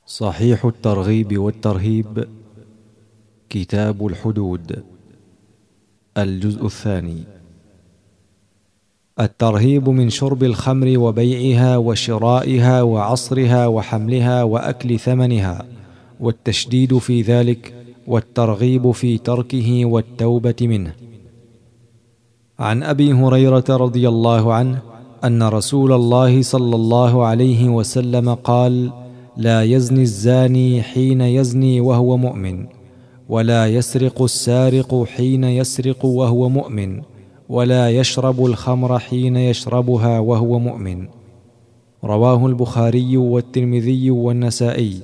صحيح الترغيب والترهيب، كتاب الحدود، الجزء الثاني. الترهيب من شرب الخمر وبيعها وشرائها وعصرها وحملها وأكل ثمنها، والتشديد في ذلك، والترغيب في تركه والتوبة منه. عن أبي هريرة رضي الله عنه أن رسول الله صلى الله عليه وسلم قال: لا يزني الزاني حين يزني وهو مؤمن، ولا يسرق السارق حين يسرق وهو مؤمن، ولا يشرب الخمر حين يشربها وهو مؤمن. رواه البخاري والترمذي والنسائي.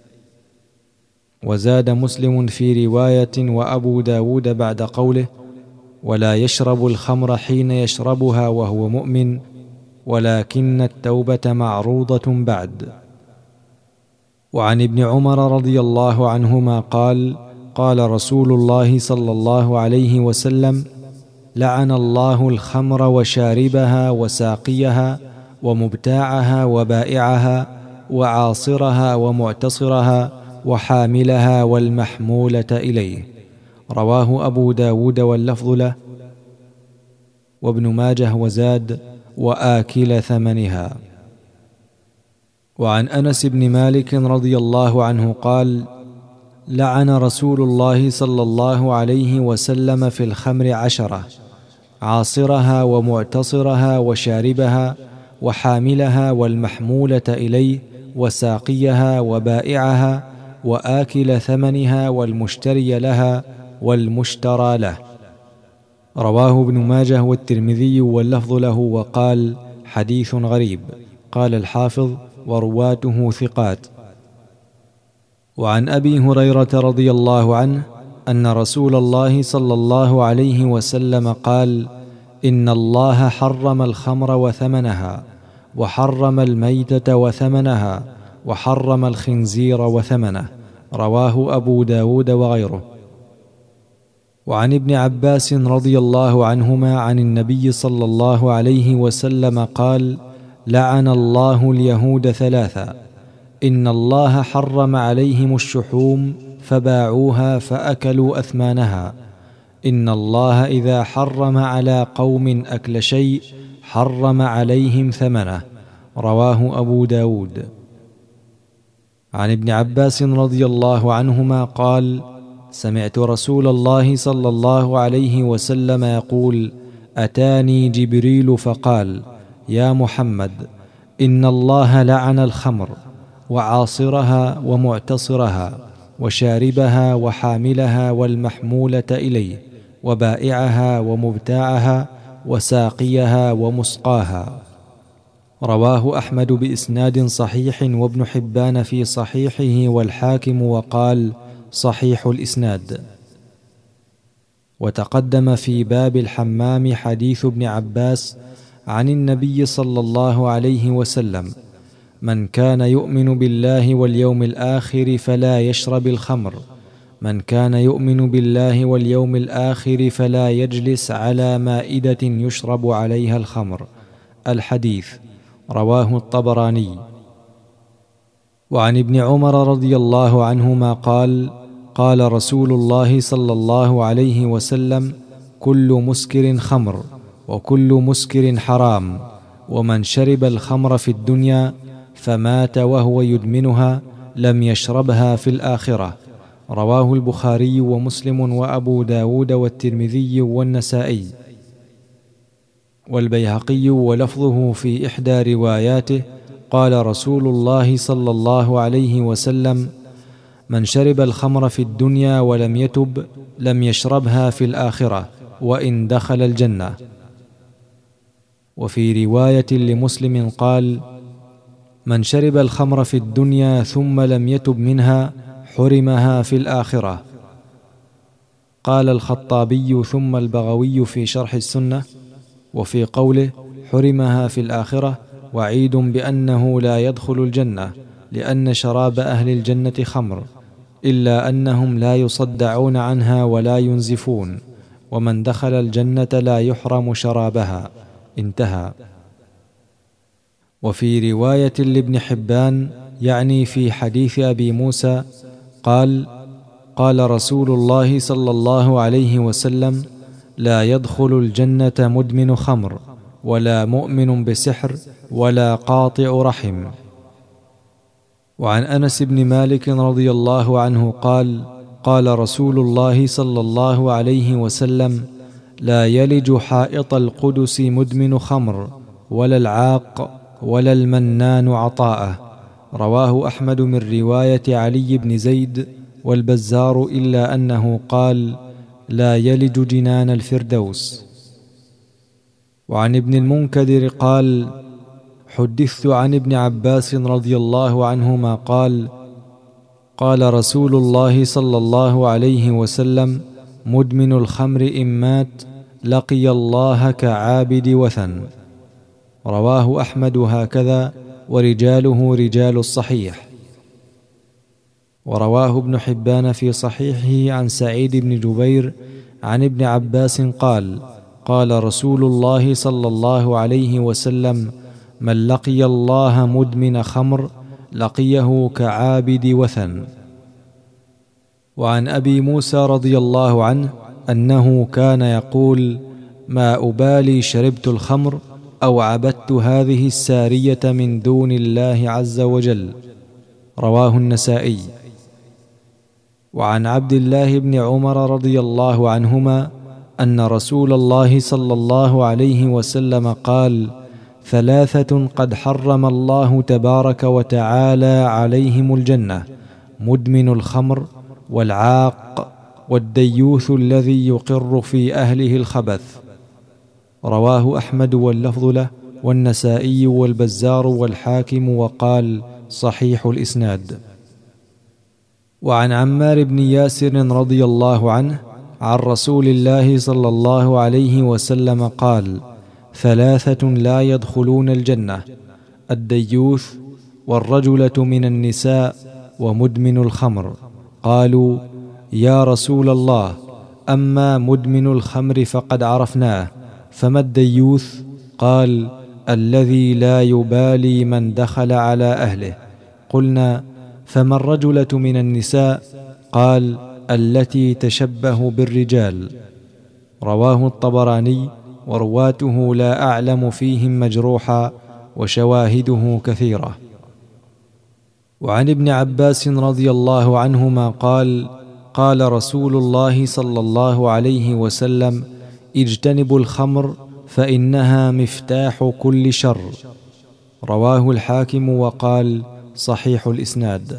وزاد مسلم في رواية وأبو داود بعد قوله: ولا يشرب الخمر حين يشربها وهو مؤمن، ولكن التوبة معروضة بعد. وعن ابن عمر رضي الله عنهما قال: قال رسول الله صلى الله عليه وسلم: لعن الله الخمر وشاربها وساقيها ومبتاعها وبائعها وعاصرها ومعتصرها وحاملها والمحمولة إليه. رواه أبو داود واللفظ له، وابن ماجه وزاد: وآكل ثمنها. وعن أنس بن مالك رضي الله عنه قال: لعن رسول الله صلى الله عليه وسلم في الخمر 10: عاصرها ومعتصرها وشاربها وحاملها والمحمولة إليه وساقيها وبائعها وآكل ثمنها والمشتري لها والمشترى له. رواه ابن ماجه والترمذي واللفظ له، وقال: حديث غريب. قال الحافظ: ورواته ثقات. وعن أبي هريرة رضي الله عنه أن رسول الله صلى الله عليه وسلم قال: إن الله حرم الخمر وثمنها، وحرم الميتة وثمنها، وحرم الخنزير وثمنه. رواه أبو داود وغيره. وعن ابن عباس رضي الله عنهما عن النبي صلى الله عليه وسلم قال: لعن الله اليهود 3: إن الله حرم عليهم الشحوم فباعوها فأكلوا أثمانها. إن الله إذا حرم على قوم أكل شيء حرم عليهم ثمنه. رواه أبو داود. عن ابن عباس رضي الله عنهما قال: سمعت رسول الله صلى الله عليه وسلم يقول: أتاني جبريل فقال: يا محمد، إن الله لعن الخمر وعاصرها ومعتصرها وشاربها وحاملها والمحمولة إليه وبائعها ومبتاعها وساقيها ومسقاها. رواه أحمد بإسناد صحيح، وابن حبان في صحيحه، والحاكم وقال: صحيح الإسناد. وتقدم في باب الحمام حديث ابن عباس عن النبي صلى الله عليه وسلم: من كان يؤمن بالله واليوم الآخر فلا يشرب الخمر، من كان يؤمن بالله واليوم الآخر فلا يجلس على مائدة يشرب عليها الخمر. الحديث. رواه الطبراني. وعن ابن عمر رضي الله عنهما قال: قال رسول الله صلى الله عليه وسلم: كل مسكر خمر، وكل مسكر حرام، ومن شرب الخمر في الدنيا فمات وهو يدمنها لم يشربها في الآخرة. رواه البخاري ومسلم وأبو داود والترمذي والنسائي والبيهقي، ولفظه في إحدى رواياته: قال رسول الله صلى الله عليه وسلم: من شرب الخمر في الدنيا ولم يتب لم يشربها في الآخرة وإن دخل الجنة. وفي رواية لمسلم قال: من شرب الخمر في الدنيا ثم لم يتب منها حرمها في الآخرة. قال الخطابي ثم البغوي في شرح السنة: وفي قوله حرمها في الآخرة وعيد بأنه لا يدخل الجنة، لأن شراب أهل الجنة خمر، إلا أنهم لا يصدعون عنها ولا ينزفون، ومن دخل الجنة لا يحرم شرابها. انتهى. وفي رواية لابن حبان: يعني في حديث أبي موسى قال: قال رسول الله صلى الله عليه وسلم: لا يدخل الجنة مدمن خمر، ولا مؤمن بسحر، ولا قاطع رحم. وعن أنس بن مالك رضي الله عنه قال: قال رسول الله صلى الله عليه وسلم: لا يلج حائط القدس مدمن خمر، ولا العاق، ولا المنان عطاءه. رواه أحمد من رواية علي بن زيد والبزار، إلا أنه قال: لا يلج جنان الفردوس. وعن ابن المنكدر قال: حدثت عن ابن عباس رضي الله عنهما قال: قال رسول الله صلى الله عليه وسلم: مدمن الخمر إن مات لقي الله كعابد وثن. رواه أحمد هكذا، ورجاله رجال الصحيح. ورواه ابن حبان في صحيحه عن سعيد بن جبير عن ابن عباس قال: قال رسول الله صلى الله عليه وسلم: من لقي الله مدمن خمر لقيه كعابد وثن. وعن أبي موسى رضي الله عنه أنه كان يقول: ما أبالي شربت الخمر أو عبدت هذه السارية من دون الله عز وجل. رواه النسائي. وعن عبد الله بن عمر رضي الله عنهما أن رسول الله صلى الله عليه وسلم قال: ثلاثة قد حرم الله تبارك وتعالى عليهم الجنة: مدمن الخمر، والعاق، والديوث الذي يقر في أهله الخبث. رواه أحمد واللفظ له، والنسائي والبزار والحاكم، وقال: صحيح الإسناد. وعن عمار بن ياسر رضي الله عنه عن رسول الله صلى الله عليه وسلم قال: ثلاثة لا يدخلون الجنة: الديوث، والرجلة من النساء، ومدمن الخمر. قالوا: يا رسول الله، أما مدمن الخمر فقد عرفناه، فما الديوث؟ قال: الذي لا يبالي من دخل على أهله. قلنا: فما الرجلة من النساء؟ قال: التي تشبه بالرجال. رواه الطبراني، ورواته لا أعلم فيهم مجروحا، وشواهده كثيرة. وعن ابن عباس رضي الله عنهما قال: قال رسول الله صلى الله عليه وسلم: اجتنبوا الخمر فإنها مفتاح كل شر. رواه الحاكم، وقال: صحيح الإسناد.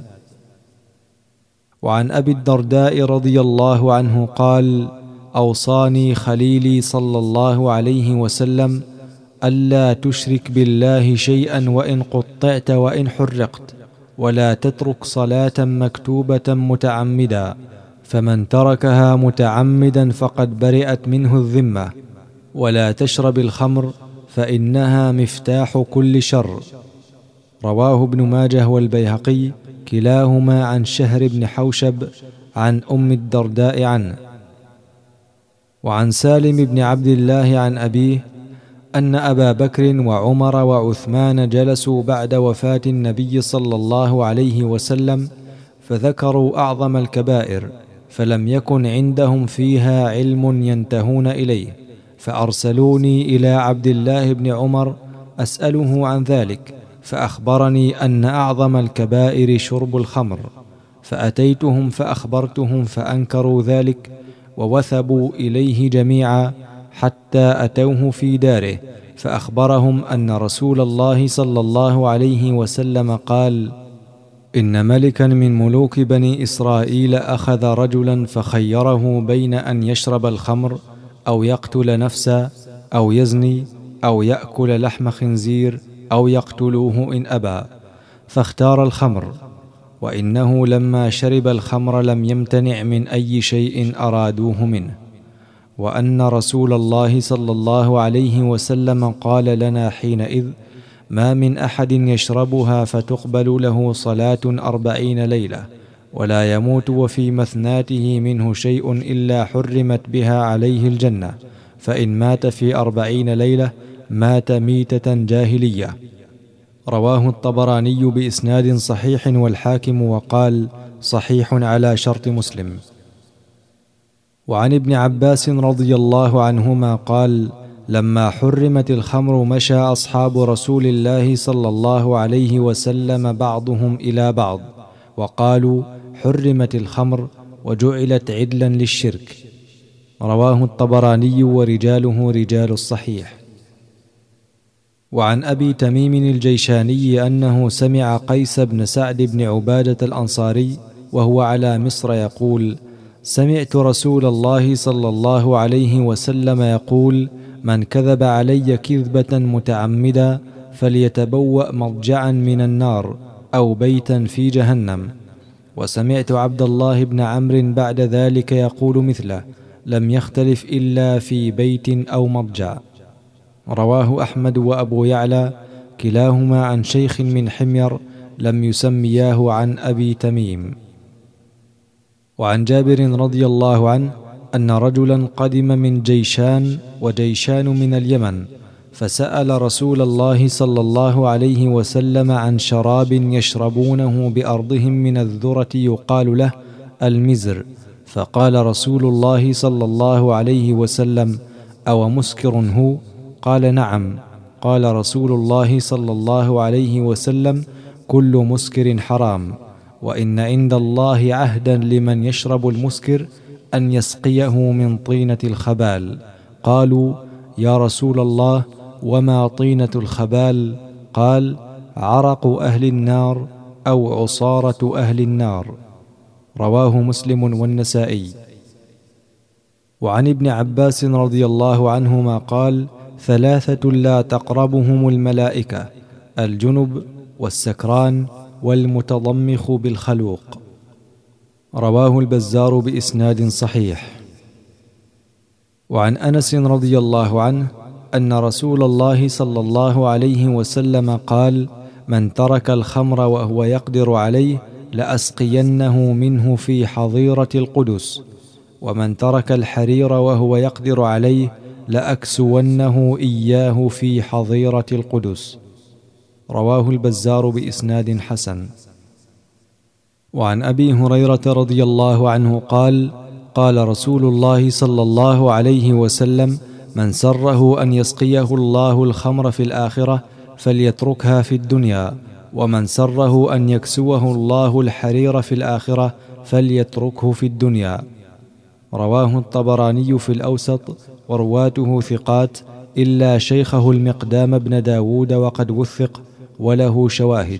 وعن أبي الدرداء رضي الله عنه قال: أوصاني خليلي صلى الله عليه وسلم ألا تشرك بالله شيئا وإن قطعت وإن حرقت، ولا تترك صلاة مكتوبة متعمدا، فمن تركها متعمدا فقد برئت منه الذمة، ولا تشرب الخمر فإنها مفتاح كل شر. رواه ابن ماجه والبيهقي، كلاهما عن شهر بن حوشب عن أم الدرداء عنه. وعن سالم بن عبد الله عن أبيه أن أبا بكر وعمر وعثمان جلسوا بعد وفاة النبي صلى الله عليه وسلم، فذكروا أعظم الكبائر، فلم يكن عندهم فيها علم ينتهون إليه، فأرسلوني إلى عبد الله بن عمر أسأله عن ذلك، فأخبرني أن أعظم الكبائر شرب الخمر، فأتيتهم فأخبرتهم فأنكروا ذلك، ووثبوا إليه جميعا حتى أتوه في داره، فأخبرهم أن رسول الله صلى الله عليه وسلم قال: إن ملكا من ملوك بني إسرائيل أخذ رجلا فخيره بين أن يشرب الخمر أو يقتل نفسا أو يزني أو يأكل لحم خنزير أو يقتلوه إن أبى، فاختار الخمر، وإنه لما شرب الخمر لم يمتنع من أي شيء أرادوه منه، وأن رسول الله صلى الله عليه وسلم قال لنا حينئذ: ما من أحد يشربها فتقبل له صلاة 40 ليلة ولا يموت وفي مثناته منه شيء إلا حرمت بها عليه الجنة، فإن مات في 40 ليلة مات ميتة جاهلية. رواه الطبراني بإسناد صحيح والحاكم وقال صحيح على شرط مسلم. وعن ابن عباس رضي الله عنهما قال: لما حرمت الخمر مشى أصحاب رسول الله صلى الله عليه وسلم بعضهم إلى بعض وقالوا: حرمت الخمر وجعلت عدلا للشرك. رواه الطبراني ورجاله رجال الصحيح. وعن أبي تميم الجيشاني أنه سمع قيس بن سعد بن عبادة الأنصاري وهو على مصر يقول: سمعت رسول الله صلى الله عليه وسلم يقول: من كذب علي كذبة متعمدا فليتبوأ مضجعا من النار أو بيتا في جهنم. وسمعت عبد الله بن عمرو بعد ذلك يقول مثله، لم يختلف إلا في بيت أو مضجع. رواه أحمد وأبو يعلى كلاهما عن شيخ من حمير لم يسمياه عن أبي تميم. وعن جابر رضي الله عنه أن رجلا قدم من جيشان وجيشان من اليمن، فسأل رسول الله صلى الله عليه وسلم عن شراب يشربونه بأرضهم من الذرة يقال له المزر، فقال رسول الله صلى الله عليه وسلم: أو مسكر هو؟ قال: نعم. قال رسول الله صلى الله عليه وسلم: كل مسكر حرام، وإن عند الله عهدا لمن يشرب المسكر أن يسقيه من طينة الخبال. قالوا: يا رسول الله، وما طينة الخبال؟ قال: عرق أهل النار أو عصارة أهل النار. رواه مسلم والنسائي. وعن ابن عباس رضي الله عنهما قال: ثلاثة لا تقربهم الملائكة: الجنب والسكران والمتضمخ بالخلوق. رواه البزار بإسناد صحيح. وعن أنس رضي الله عنه أن رسول الله صلى الله عليه وسلم قال: من ترك الخمر وهو يقدر عليه لأسقينه منه في حظيرة القدس، ومن ترك الحرير وهو يقدر عليه لأكسونه إياه في حظيرة القدس. رواه البزار بإسناد حسن. وعن أبي هريرة رضي الله عنه قال: قال رسول الله صلى الله عليه وسلم: من سره أن يسقيه الله الخمر في الآخرة فليتركها في الدنيا، ومن سره أن يكسوه الله الحرير في الآخرة فليتركه في الدنيا. رواه الطبراني في الأوسط ورواته ثقات إلا شيخه المقدام بن داود وقد وثق وله شواهد.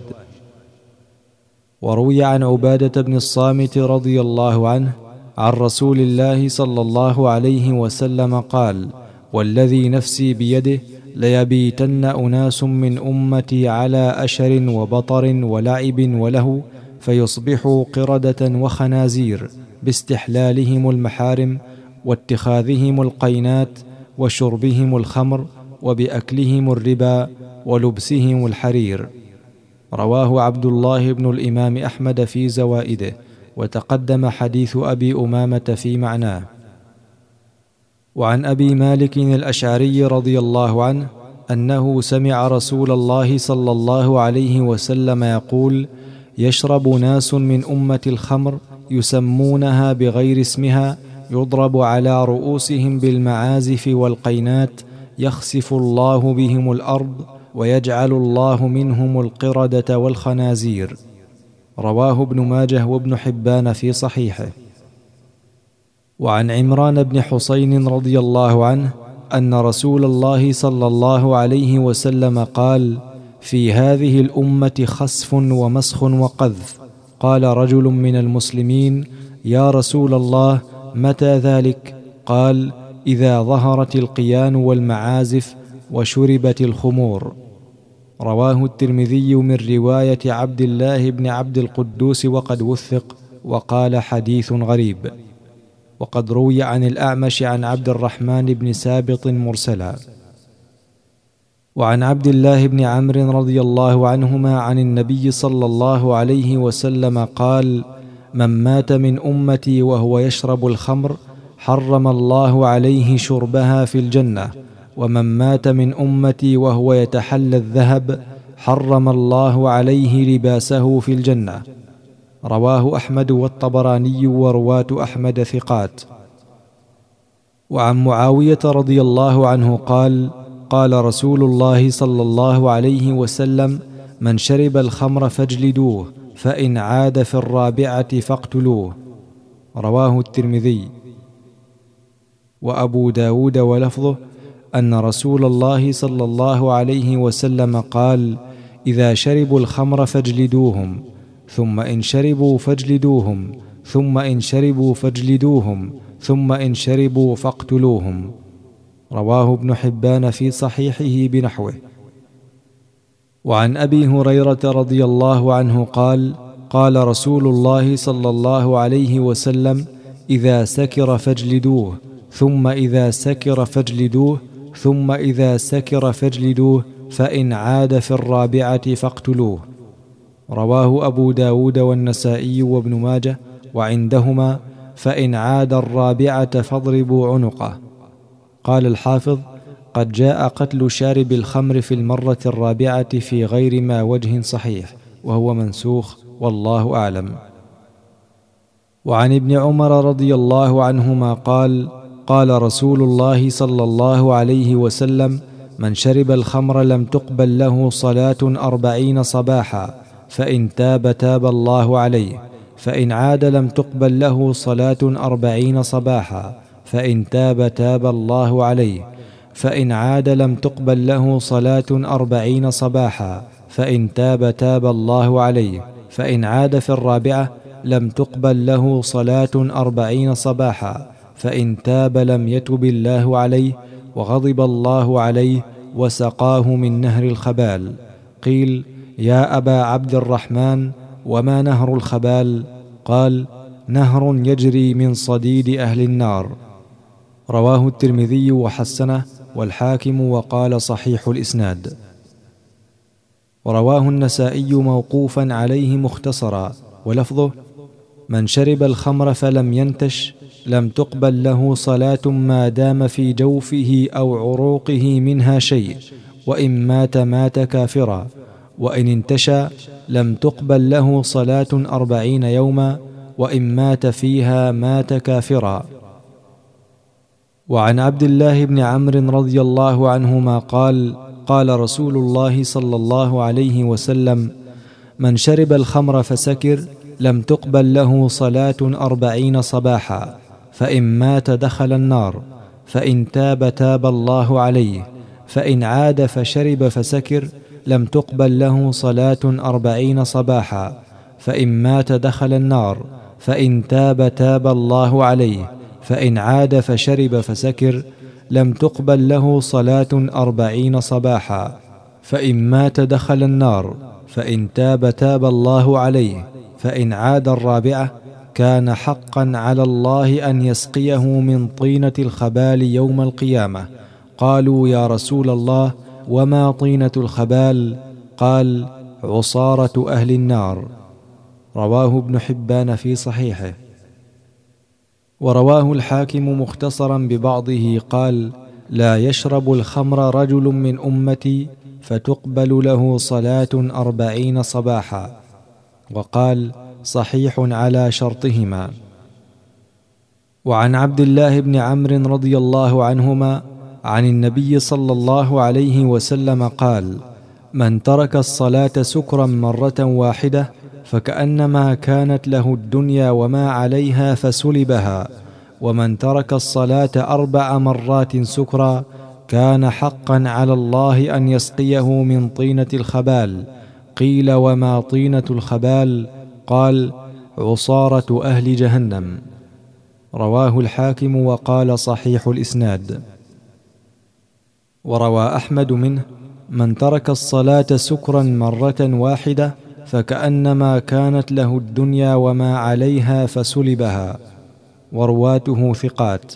وروي عن عبادة بن الصامت رضي الله عنه عن رسول الله صلى الله عليه وسلم قال: والذي نفسي بيده ليبيتن أناس من أمتي على أشر وبطر ولعب وله، فيصبحوا قردة وخنازير باستحلالهم المحارم واتخاذهم القينات وشربهم الخمر وبأكلهم الربا ولبسهم الحرير. رواه عبد الله بن الإمام أحمد في زوائده، وتقدم حديث أبي أمامة في معناه. وعن أبي مالك الأشعري رضي الله عنه أنه سمع رسول الله صلى الله عليه وسلم يقول: يشرب ناس من أمة الخمر يسمونها بغير اسمها، يضرب على رؤوسهم بالمعازف والقينات، يخسف الله بهم الأرض ويجعل الله منهم القردة والخنازير. رواه ابن ماجه وابن حبان في صحيحه. وعن عمران بن حسين رضي الله عنه أن رسول الله صلى الله عليه وسلم قال: في هذه الأمة خسف ومسخ وقذف. قال رجل من المسلمين: يا رسول الله، متى ذلك؟ قال: إذا ظهرت القيان والمعازف وشربت الخمور. رواه الترمذي من رواية عبد الله بن عبد القدوس وقد وثق وقال: حديث غريب. وقد روي عن الأعمش عن عبد الرحمن بن سابط مرسلا. وعن عبد الله بن عمرو رضي الله عنهما عن النبي صلى الله عليه وسلم قال: من مات من أمتي وهو يشرب الخمر حرم الله عليه شربها في الجنة، ومن مات من أمتي وهو يتحلى الذهب حرم الله عليه لباسه في الجنة. رواه أحمد والطبراني، ورواة أحمد ثقات. وعن معاوية رضي الله عنه قال: قال رسول الله صلى الله عليه وسلم: من شرب الخمر فاجلدوه، فإن عاد في الرابعة فاقتلوه. رواه الترمذي. وأبو داود ولفظه أن رسول الله صلى الله عليه وسلم قال: إذا شربوا الخمر فاجلدوهم، ثم إن شربوا فاجلدوهم، ثم إن شربوا فاجلدوهم، ثم إن شربوا فاقتلوهم. رواه ابن حبان في صحيحه بنحوه. وعن أبي هريرة رضي الله عنه قال: قال رسول الله صلى الله عليه وسلم: إذا سكر فاجلدوه، ثم إذا سكر فاجلدوه، ثم إذا سكر فاجلدوه، فإن عاد في الرابعة فاقتلوه. رواه أبو داود والنسائي وابن ماجه، وعندهما: فإن عاد الرابعة فاضربوا عنقه. قال الحافظ: قد جاء قتل شارب الخمر في المرة الرابعة في غير ما وجه صحيح، وهو منسوخ، والله أعلم. وعن ابن عمر رضي الله عنهما قال: قال رسول الله صلى الله عليه وسلم: من شرب الخمر لم تقبل له صلاة 40 صباحا، فإن تاب تاب الله عليه، فإن عاد لم تقبل له صلاة 40 صباحا، فإن تاب تاب الله عليه، فإن عاد لم تقبل له صلاة 40 صباحا، فإن تاب تاب الله عليه، فإن عاد في الرابعة لم تقبل له صلاة 40 صباحا، فإن تاب لم يتب الله عليه، وغضب الله عليه وسقاه من نهر الخبال. قيل: يا أبا عبد الرحمن، وما نهر الخبال؟ قال: نهر يجري من صديد أهل النار. رواه الترمذي وحسنه، والحاكم وقال صحيح الإسناد. ورواه النسائي موقوفا عليه مختصرا، ولفظه: من شرب الخمر فلم ينتش لم تقبل له صلاة ما دام في جوفه أو عروقه منها شيء، وإن مات مات كافرا، وإن انتشى لم تقبل له صلاة 40 يوما، وإن مات فيها مات كافرا. وعن عبد الله بن عمرو رضي الله عنهما قال: قال رسول الله صلى الله عليه وسلم: من شرب الخمر فسكر لم تقبل له صلاة 40 صباحا، فإن مات دخل النار، فإن تاب تاب الله عليه، فإن عاد فشرب فسكر لم تقبل له صلاة 40 صباحا، فإن مات دخل النار، فإن تاب تاب الله عليه، فإن عاد فشرب فسكر لم تقبل له صلاة 40 صباحا، فإن مات دخل النار، فإن تاب تاب الله عليه، فإن عاد الرابعة كان حقا على الله أن يسقيه من طينة الخبال يوم القيامة. قالوا: يا رسول الله، وما طينة الخبال؟ قال: عصارة أهل النار. رواه ابن حبان في صحيحه. ورواه الحاكم مختصرا ببعضه قال: لا يشرب الخمر رجل من أمتي فتقبل له صلاة 40 صباحا. وقال: صحيح على شرطهما. وعن عبد الله بن عمرو رضي الله عنهما عن النبي صلى الله عليه وسلم قال: من ترك الصلاة سكرا مرة واحدة فكأنما كانت له الدنيا وما عليها فسلبها، ومن ترك الصلاة 4 مرات سكرا كان حقا على الله أن يسقيه من طينة الخبال. قيل: وما طينة الخبال؟ قال: عصارة أهل جهنم. رواه الحاكم وقال صحيح الإسناد. وروى أحمد منه: من ترك الصلاة سكرا مرة واحدة فكأنما كانت له الدنيا وما عليها فسلبها. ورواته ثقات.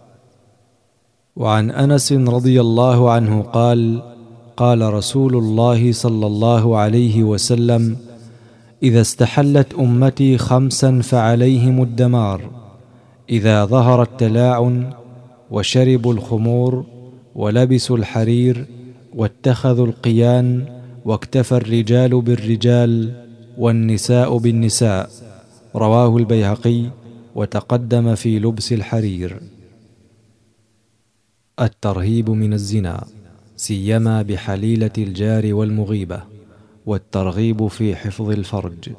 وعن أنس رضي الله عنه قال: قال رسول الله صلى الله عليه وسلم: إذا استحلت أمتي 5 فعليهم الدمار: إذا ظهر التلاعن، وشربوا الخمور، ولبسوا الحرير، واتخذوا القيان، واكتفى الرجال بالرجال والنساء بالنساء. رواه البيهقي وتقدم في لبس الحرير. الترهيب من الزنا، سيما بحليلة الجار والمغيبة، والترغيب في حفظ الفرج.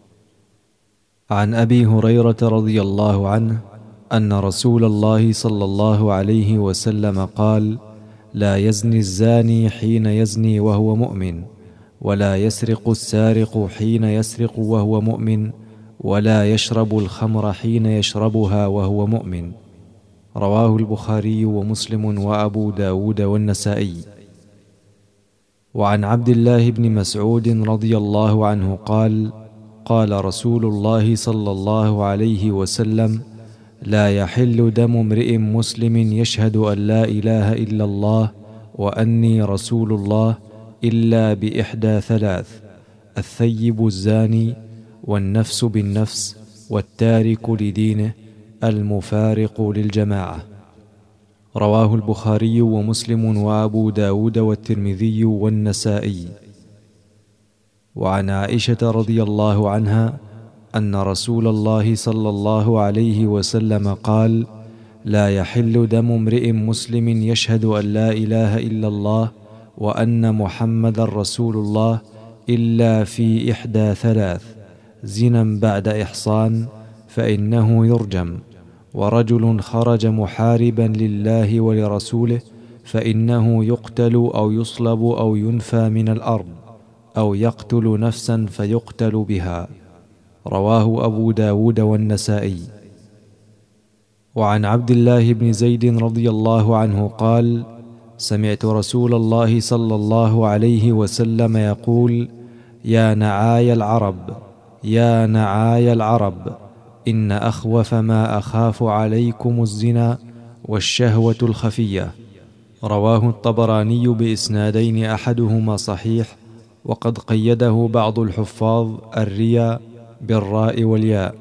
عن أبي هريرة رضي الله عنه أن رسول الله صلى الله عليه وسلم قال: لا يزني الزاني حين يزني وهو مؤمن، ولا يسرق السارق حين يسرق وهو مؤمن، ولا يشرب الخمر حين يشربها وهو مؤمن. رواه البخاري ومسلم وأبو داود والنسائي. وعن عبد الله بن مسعود رضي الله عنه قال: قال رسول الله صلى الله عليه وسلم: لا يحل دم امرئ مسلم يشهد أن لا إله إلا الله وأني رسول الله إلا بإحدى ثلاث: الثيب الزاني، والنفس بالنفس، والتارك لدينه، المفارق للجماعة. رواه البخاري ومسلم وأبو داود والترمذي والنسائي. وعن عائشة رضي الله عنها أن رسول الله صلى الله عليه وسلم قال: لا يحل دم امرئ مسلم يشهد أن لا إله إلا الله وأن محمدا رسول الله إلا في إحدى ثلاث: زنا بعد إحصان فإنه يرجم، ورجل خرج محاربا لله ولرسوله فإنه يقتل أو يصلب أو ينفى من الأرض، أو يقتل نفسا فيقتل بها. رواه أبو داود والنسائي. وعن عبد الله بن زيد رضي الله عنه قال: سمعت رسول الله صلى الله عليه وسلم يقول: يا نعاي العرب، يا نعاي العرب، إن أخوف ما أخاف عليكم الزنا والشهوة الخفية. رواه الطبراني بإسنادين أحدهما صحيح، وقد قيده بعض الحفاظ الرياء بالراء والياء.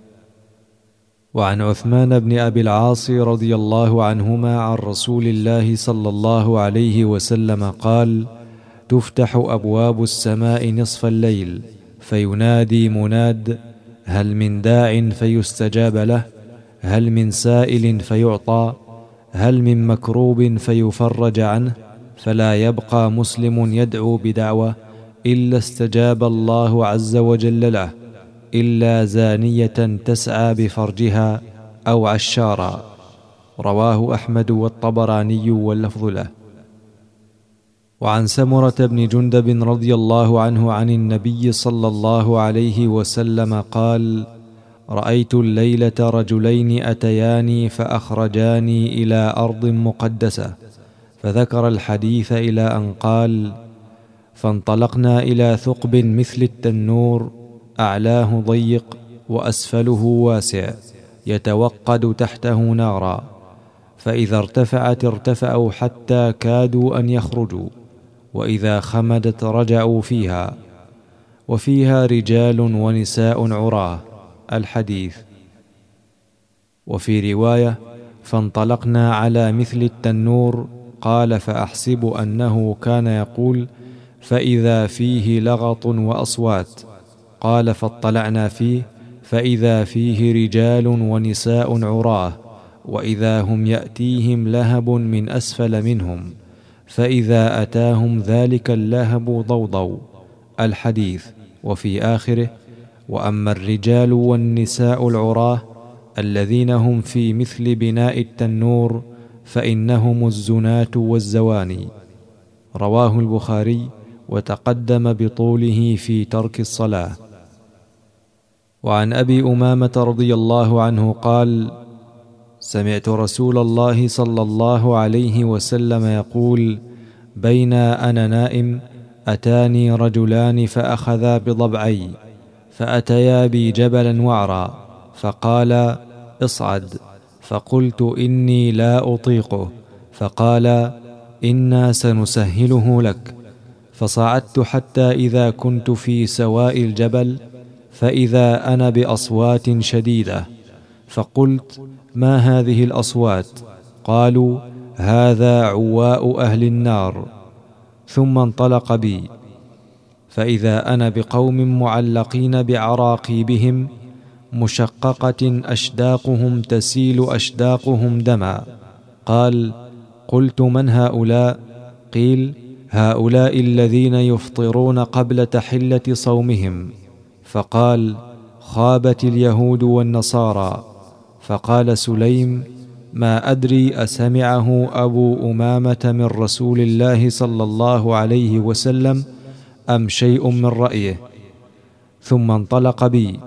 وعن عثمان بن أبي العاص رضي الله عنهما عن رسول الله صلى الله عليه وسلم قال: تفتح أبواب السماء نصف الليل فينادي مناد: هل من داع فيستجاب له؟ هل من سائل فيعطى؟ هل من مكروب فيفرج عنه؟ فلا يبقى مسلم يدعو بدعوة إلا استجاب الله عز وجل له، إلا زانية تسعى بفرجها أو عشارا. رواه أحمد والطبراني واللفظ له. وعن سمرة بن جندب رضي الله عنه عن النبي صلى الله عليه وسلم قال: رأيت الليلة رجلين أتياني فأخرجاني إلى أرض مقدسة، فذكر الحديث إلى أن قال: فانطلقنا إلى ثقب مثل التنور، أعلاه ضيق وأسفله واسع، يتوقد تحته نارا، فإذا ارتفعت ارتفعوا حتى كادوا أن يخرجوا، وإذا خمدت رجعوا فيها، وفيها رجال ونساء عراه. الحديث. وفي رواية: فانطلقنا على مثل التنور، قال: فأحسب أنه كان يقول: فإذا فيه لغط وأصوات، قال: فاطلعنا فيه فإذا فيه رجال ونساء عراه، وإذا هم يأتيهم لهب من أسفل منهم، فإذا أتاهم ذلك اللهب ضوضوا. الحديث. وفي آخره: وأما الرجال والنساء العراه الذين هم في مثل بناء التنور فإنهم الزناة والزواني. رواه البخاري وتقدم بطوله في ترك الصلاة. وعن أبي أمامة رضي الله عنه قال: سمعت رسول الله صلى الله عليه وسلم يقول: بين أنا نائم أتاني رجلان فأخذا بضبعي، فأتيا بي جبلا وعرا، فقال: اصعد، فقلت: إني لا أطيقه، فقال: إنا سنسهله لك. فصعدت حتى إذا كنت في سواء الجبل فإذا أنا بأصوات شديدة، فقلت: ما هذه الأصوات؟ قالوا: هذا عواء أهل النار. ثم انطلق بي، فإذا أنا بقوم معلقين بعراقيبهم مشققة أشداقهم تسيل أشداقهم دما. قال: قلت: من هؤلاء؟ قيل: هؤلاء الذين يفطرون قبل تحلة صومهم. فقال: خابت اليهود والنصارى. فقال سليم: ما أدري أسمعه أبو أمامة من رسول الله صلى الله عليه وسلم أم شيء من رأيه. ثم انطلق بي،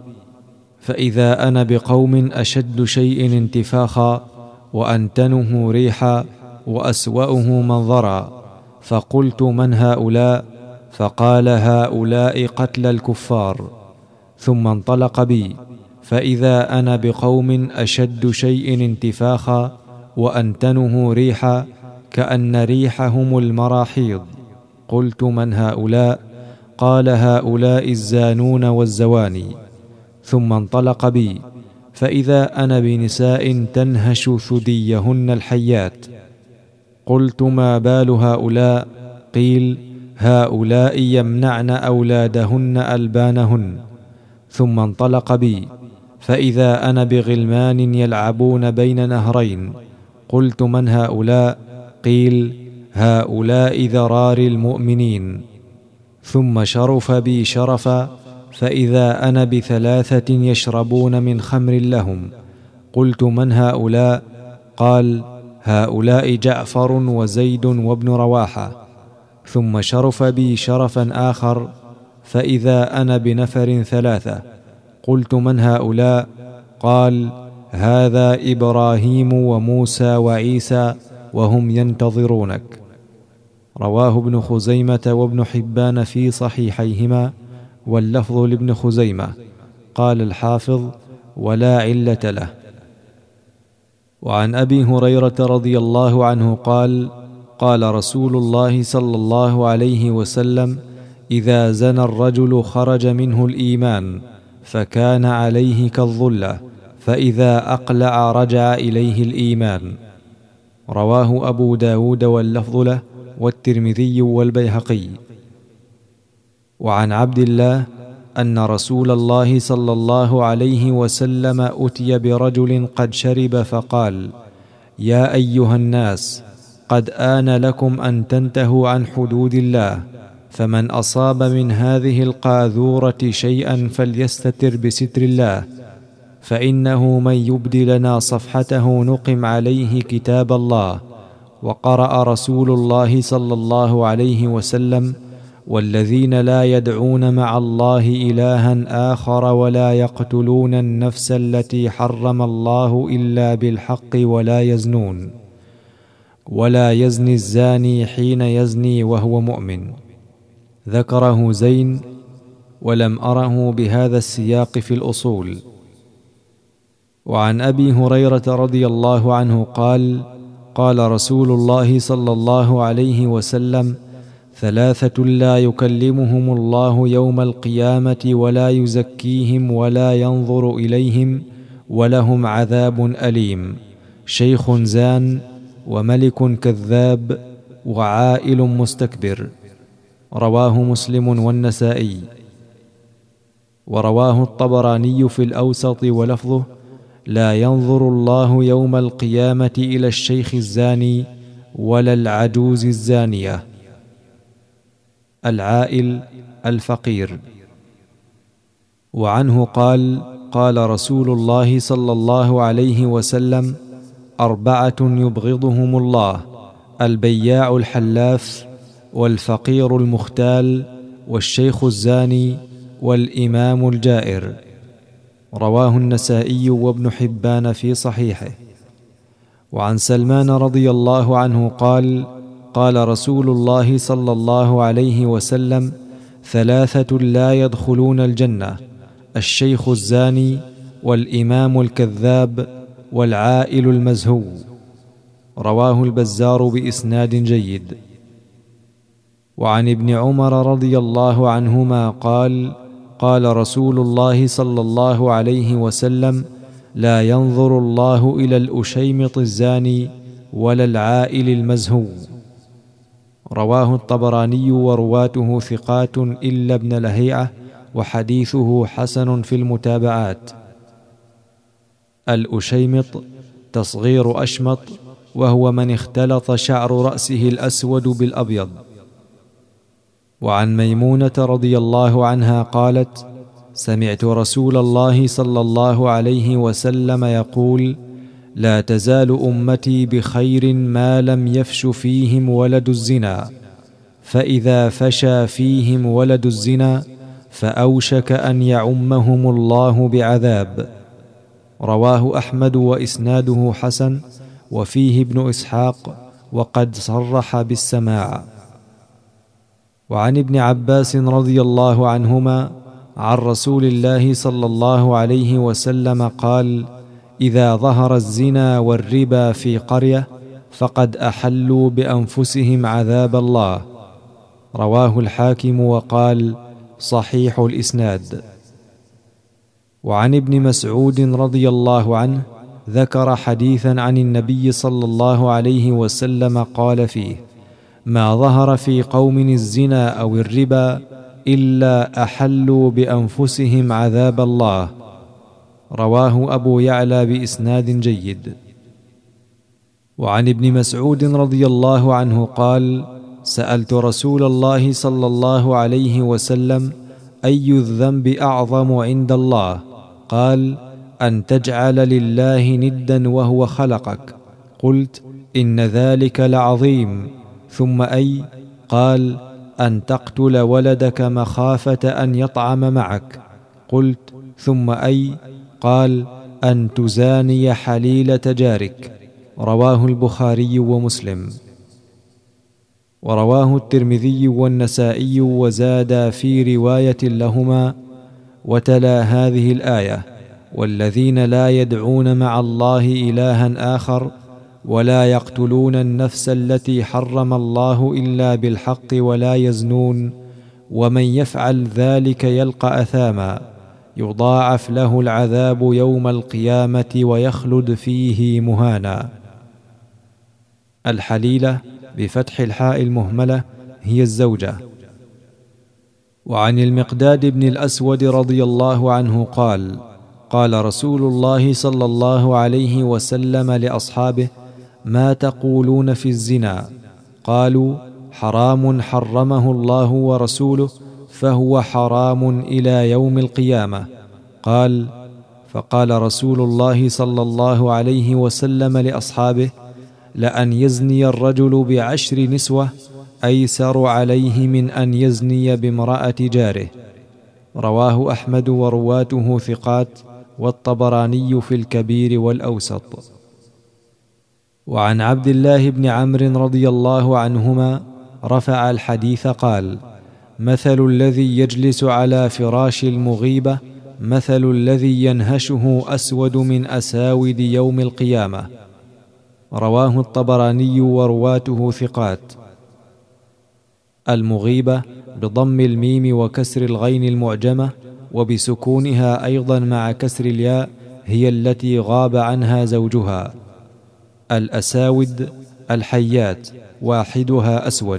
فإذا أنا بقوم أشد شيء انتفاخا وأنتنه ريحا وأسوأه منظرا. فقلت: من هؤلاء؟ فقال: هؤلاء قتل الكفار. ثم انطلق بي، فإذا أنا بقوم أشد شيء انتفاخا وأنتنه ريحا كأن ريحهم المراحيض. قلت: من هؤلاء؟ قال: هؤلاء الزانون والزواني. ثم انطلق بي، فإذا أنا بنساء تنهش ثديهن الحيات. قلت: ما بال هؤلاء؟ قيل: هؤلاء يمنعن أولادهن ألبانهن. ثم انطلق بي، فإذا أنا بغلمان يلعبون بين نهرين. قلت: من هؤلاء؟ قيل: هؤلاء ذراري المؤمنين. ثم شرف بي شرفا، فإذا أنا بثلاثة يشربون من خمر لهم. قلت: من هؤلاء؟ قال: هؤلاء جعفر وزيد وابن رواحة. ثم شرف بي شرفا آخر، فإذا أنا بنفر ثلاثة. قلت: من هؤلاء؟ قال: هذا إبراهيم وموسى وعيسى وهم ينتظرونك. رواه ابن خزيمة وابن حبان في صحيحيهما، واللفظ لابن خزيمة. قال الحافظ: ولا علة له. وعن أبي هريرة رضي الله عنه قال: قال رسول الله صلى الله عليه وسلم: إذا زنى الرجل خرج منه الإيمان فكان عليه كالظلة، فإذا أقلع رجع إليه الإيمان. رواه أبو داود واللفظ له، والترمذي والبيهقي. وعن عبد الله أن رسول الله صلى الله عليه وسلم أتي برجل قد شرب فقال: يا أيها الناس، قد آن لكم أن تنتهوا عن حدود الله، فمن أصاب من هذه القاذورة شيئا فليستتر بستر الله، فإنه من يبد لنا صفحته نقم عليه كتاب الله. وقرأ رسول الله صلى الله عليه وسلم: والذين لا يدعون مع الله إلها آخر ولا يقتلون النفس التي حرم الله إلا بالحق ولا يزنون، ولا يزني الزاني حين يزني وهو مؤمن. ذكره زين، ولم أره بهذا السياق في الأصول. وعن أبي هريرة رضي الله عنه قال: قال رسول الله صلى الله عليه وسلم: ثلاثة لا يكلمهم الله يوم القيامة ولا يزكيهم ولا ينظر إليهم ولهم عذاب أليم: شيخ زان، وملك كذاب، وعائل مستكبر. رواه مسلم والنسائي. ورواه الطبراني في الأوسط ولفظه: لا ينظر الله يوم القيامة إلى الشيخ الزاني ولا العجوز الزانية. العائل الفقير. وعنه قال: قال رسول الله صلى الله عليه وسلم: أربعة يبغضهم الله: البياع الحلاف، والفقير المختال، والشيخ الزاني، والإمام الجائر. رواه النسائي وابن حبان في صحيحه. وعن سلمان رضي الله عنه قال: قال رسول الله صلى الله عليه وسلم: ثلاثة لا يدخلون الجنة: الشيخ الزاني، والإمام الكذاب، والعائل المزهو. رواه البزار بإسناد جيد. وعن ابن عمر رضي الله عنهما قال: قال رسول الله صلى الله عليه وسلم: لا ينظر الله إلى الأشيمط الزاني ولا العائل المزهو. رواه الطبراني ورواته ثقات إلا ابن لهيعة، وحديثه حسن في المتابعات. الأشيمط تصغير أشمط، وهو من اختلط شعر رأسه الأسود بالأبيض. وعن ميمونة رضي الله عنها قالت: سمعت رسول الله صلى الله عليه وسلم يقول: لا تزال أمتي بخير ما لم يفش فيهم ولد الزنا، فإذا فشى فيهم ولد الزنا فأوشك أن يعمهم الله بعذاب. رواه أحمد وإسناده حسن، وفيه ابن إسحاق وقد صرح بالسماع. وعن ابن عباس رضي الله عنهما عن رسول الله صلى الله عليه وسلم قال: إذا ظهر الزنا والربا في قرية فقد أحلوا بأنفسهم عذاب الله. رواه الحاكم وقال: صحيح الإسناد. وعن ابن مسعود رضي الله عنه ذكر حديثا عن النبي صلى الله عليه وسلم قال فيه: ما ظهر في قوم الزنا أو الربا إلا أحلوا بأنفسهم عذاب الله. رواه أبو يعلى بإسناد جيد. وعن ابن مسعود رضي الله عنه قال: سألت رسول الله صلى الله عليه وسلم: أي الذنب أعظم عند الله؟ قال: أن تجعل لله ندا وهو خلقك. قلت: إن ذلك لعظيم. ثم أي؟ قال: أن تقتل ولدك مخافة أن يطعم معك. قلت: ثم أي؟ قال: أن تزاني حليلة جارك. رواه البخاري ومسلم. ورواه الترمذي والنسائي وزاد في رواية لهما: وتلا هذه الآية: والذين لا يدعون مع الله إلها آخر ولا يقتلون النفس التي حرم الله إلا بالحق ولا يزنون، ومن يفعل ذلك يلقى أثاما يضاعف له العذاب يوم القيامة ويخلد فيه مهانا. الحليلة بفتح الحاء المهملة هي الزوجة. وعن المقداد بن الأسود رضي الله عنه قال: قال رسول الله صلى الله عليه وسلم لأصحابه: ما تقولون في الزنا؟ قالوا: حرام حرمه الله ورسوله، فهو حرام إلى يوم القيامة. قال: فقال رسول الله صلى الله عليه وسلم لأصحابه: لأن يزني الرجل ب10 نسوة أيسر عليه من أن يزني بامرأة جاره. رواه أحمد ورواته ثقات، والطبراني في الكبير والأوسط. وعن عبد الله بن عمرو رضي الله عنهما رفع الحديث قال: مثل الذي يجلس على فراش المغيبة مثل الذي ينهشه أسود من أساود يوم القيامة. رواه الطبراني ورواته ثقات. المغيبة بضم الميم وكسر الغين المعجمة وبسكونها أيضا مع كسر الياء هي التي غاب عنها زوجها. الأساود الحيات، واحدها أسود.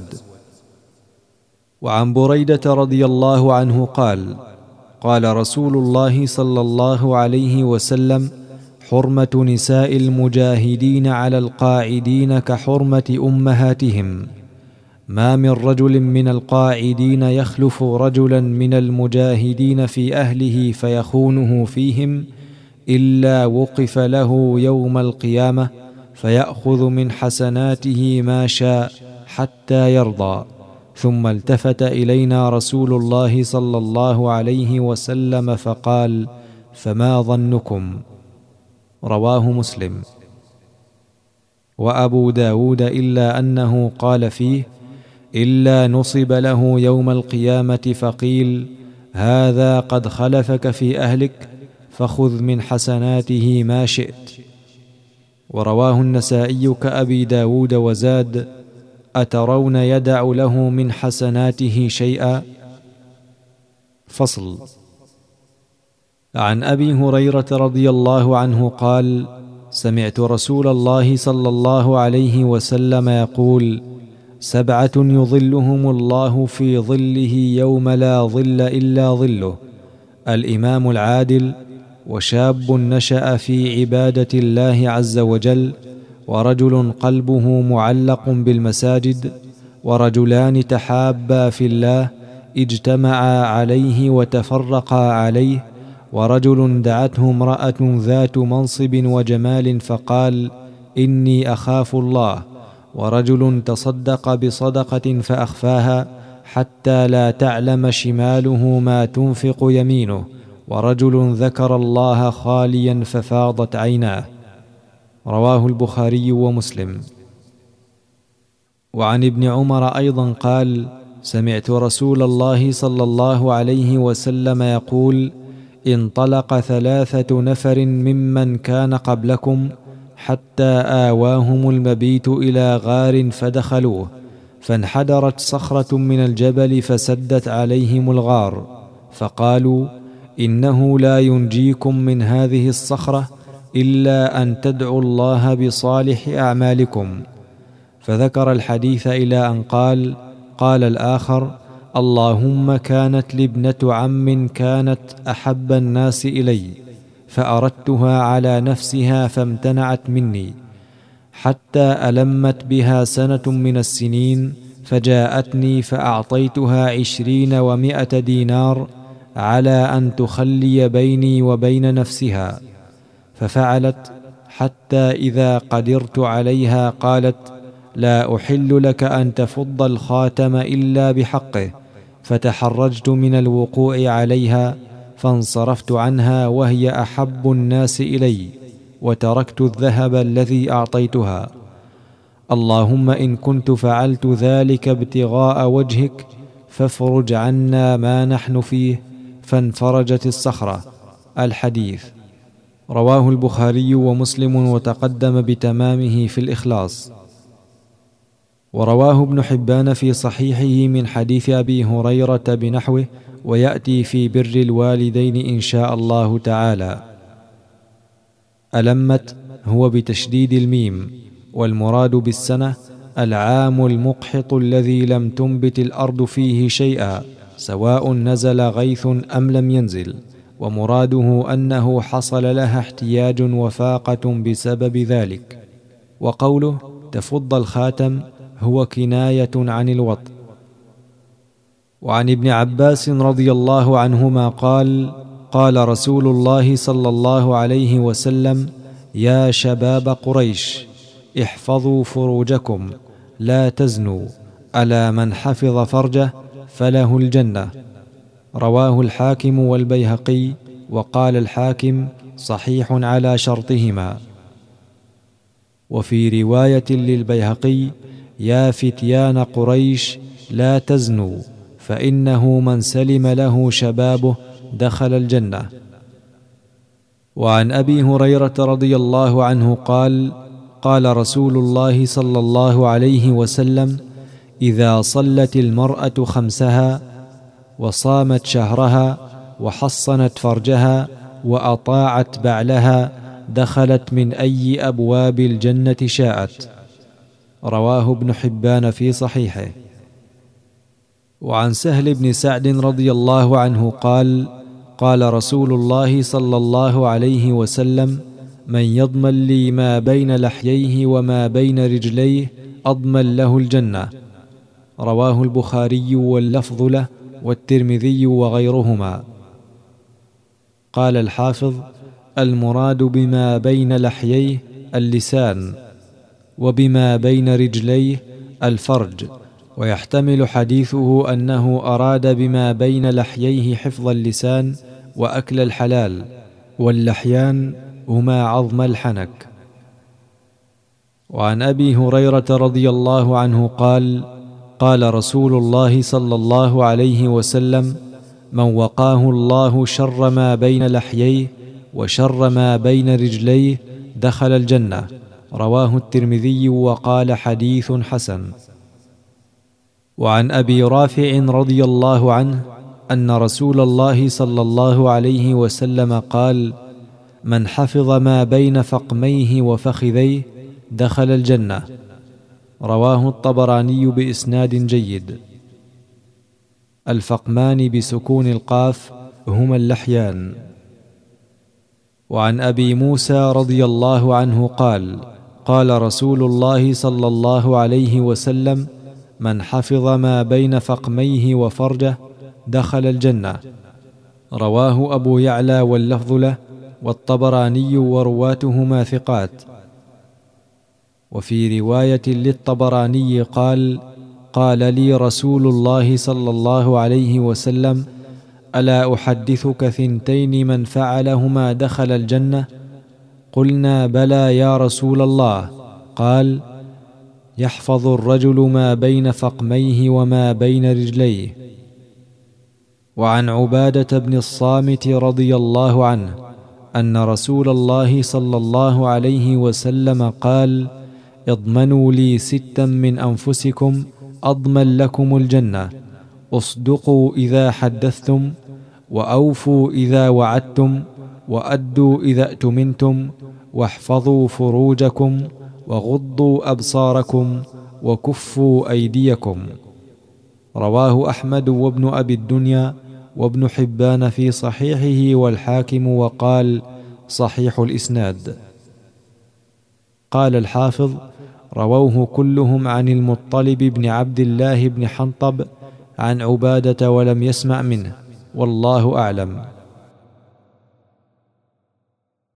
وعن بريدة رضي الله عنه قال: قال رسول الله صلى الله عليه وسلم: حرمة نساء المجاهدين على القاعدين كحرمة أمهاتهم. ما من رجل من القاعدين يخلف رجلا من المجاهدين في أهله فيخونه فيهم إلا وقف له يوم القيامة فيأخذ من حسناته ما شاء حتى يرضى. ثم التفت إلينا رسول الله صلى الله عليه وسلم فقال: فما ظنكم؟ رواه مسلم. وأبو داود إلا أنه قال فيه: إلا نصب له يوم القيامة فقيل: هذا قد خلفك في أهلك فخذ من حسناته ما شئت. ورواه النسائي كأبي داود وزاد: أترون يدع له من حسناته شيئا؟ فصل. عن أبي هريرة رضي الله عنه قال: سمعت رسول الله صلى الله عليه وسلم يقول: 7 يظلهم الله في ظله يوم لا ظل إلا ظله: الإمام العادل، وشاب نشأ في عبادة الله عز وجل، ورجل قلبه معلق بالمساجد، ورجلان تحابا في الله اجتمعا عليه وتفرقا عليه، ورجل دعته امرأة ذات منصب وجمال فقال: إني أخاف الله، ورجل تصدق بصدقة فأخفاها حتى لا تعلم شماله ما تنفق يمينه، ورجل ذكر الله خاليا ففاضت عيناه. رواه البخاري ومسلم. وعن ابن عمر أيضا قال: سمعت رسول الله صلى الله عليه وسلم يقول: انطلق 3 نفر ممن كان قبلكم حتى آواهم المبيت إلى غار فدخلوه، فانحدرت صخرة من الجبل فسدت عليهم الغار، فقالوا: إنه لا ينجيكم من هذه الصخرة إلا أن تدعوا الله بصالح أعمالكم. فذكر الحديث إلى أن قال الآخر: اللهم كانت لي ابنة عم كانت أحب الناس إلي، فأردتها على نفسها فامتنعت مني، حتى ألمت بها 1 من السنين، فجاءتني فأعطيتها 20 و100 دينار على أن تخلي بيني وبين نفسها، ففعلت، حتى إذا قدرت عليها قالت: لا أحل لك أن تفض الخاتم إلا بحقه، فتحرجت من الوقوع عليها، فانصرفت عنها وهي أحب الناس إلي، وتركت الذهب الذي أعطيتها. اللهم إن كنت فعلت ذلك ابتغاء وجهك فافرج عنا ما نحن فيه، فانفرجت الصخرة. الحديث رواه البخاري ومسلم، وتقدم بتمامه في الإخلاص. ورواه ابن حبان في صحيحه من حديث أبي هريرة بنحوه، ويأتي في بر الوالدين إن شاء الله تعالى. ألمت هو بتشديد الميم، والمراد بالسنة العام المقحط الذي لم تنبت الأرض فيه شيئا، سواء نزل غيث أم لم ينزل، ومراده أنه حصل لها احتياج وفاقة بسبب ذلك. وقوله تفض الخاتم هو كناية عن الوطء. وعن ابن عباس رضي الله عنهما قال: قال رسول الله صلى الله عليه وسلم: يا شباب قريش، احفظوا فروجكم، لا تزنوا، ألا من حفظ فرجه فله الجنة. رواه الحاكم والبيهقي، وقال الحاكم: صحيح على شرطهما. وفي رواية للبيهقي: يا فتيان قريش، لا تزنوا، فإنه من سلم له شبابه دخل الجنة. وعن أبي هريرة رضي الله عنه قال: قال رسول الله صلى الله عليه وسلم: إذا صلت المرأة 5 وصامت شهرها وحصنت فرجها وأطاعت بعلها دخلت من أي أبواب الجنة شاءت. رواه ابن حبان في صحيحه. وعن سهل بن سعد رضي الله عنه قال: قال رسول الله صلى الله عليه وسلم: من يضمن لي ما بين لحييه وما بين رجليه أضمن له الجنة. رواه البخاري واللفظ له، والترمذي وغيرهما. قال الحافظ: المراد بما بين لحييه اللسان، وبما بين رجليه الفرج، ويحتمل حديثه أنه أراد بما بين لحييه حفظ اللسان وأكل الحلال، واللحيان هما عظم الحنك. وعن أبي هريرة رضي الله عنه قال: قال رسول الله صلى الله عليه وسلم: من وقاه الله شر ما بين لحييه وشر ما بين رجليه دخل الجنة. رواه الترمذي وقال حديث حسن. وعن أبي رافع رضي الله عنه أن رسول الله صلى الله عليه وسلم قال: من حفظ ما بين فقميه وفخذيه دخل الجنة. رواه الطبراني بإسناد جيد. الفقمان بسكون القاف هما اللحيان. وعن أبي موسى رضي الله عنه قال: قال رسول الله صلى الله عليه وسلم: من حفظ ما بين فقميه وفرجه دخل الجنة. رواه أبو يعلى واللفظ له، والطبراني ورواتهما ثقات. وفي رواية للطبراني قال: قال لي رسول الله صلى الله عليه وسلم: ألا أحدثك ثنتين من فعلهما دخل الجنة؟ قلنا: بلى يا رسول الله. قال: يحفظ الرجل ما بين فقميه وما بين رجليه. وعن عبادة بن الصامت رضي الله عنه أن رسول الله صلى الله عليه وسلم قال: اضمنوا لي 6 من أنفسكم أضمن لكم الجنة: اصدقوا إذا حدثتم، وأوفوا إذا وعدتم، وأدوا إذا اؤتمنتم، واحفظوا فروجكم، وغضوا أبصاركم، وكفوا أيديكم. رواه أحمد وابن أبي الدنيا وابن حبان في صحيحه، والحاكم وقال: صحيح الإسناد. قال الحافظ: رووه كلهم عن المطلب بن عبد الله بن حنطب عن عبادة ولم يسمع منه، والله أعلم.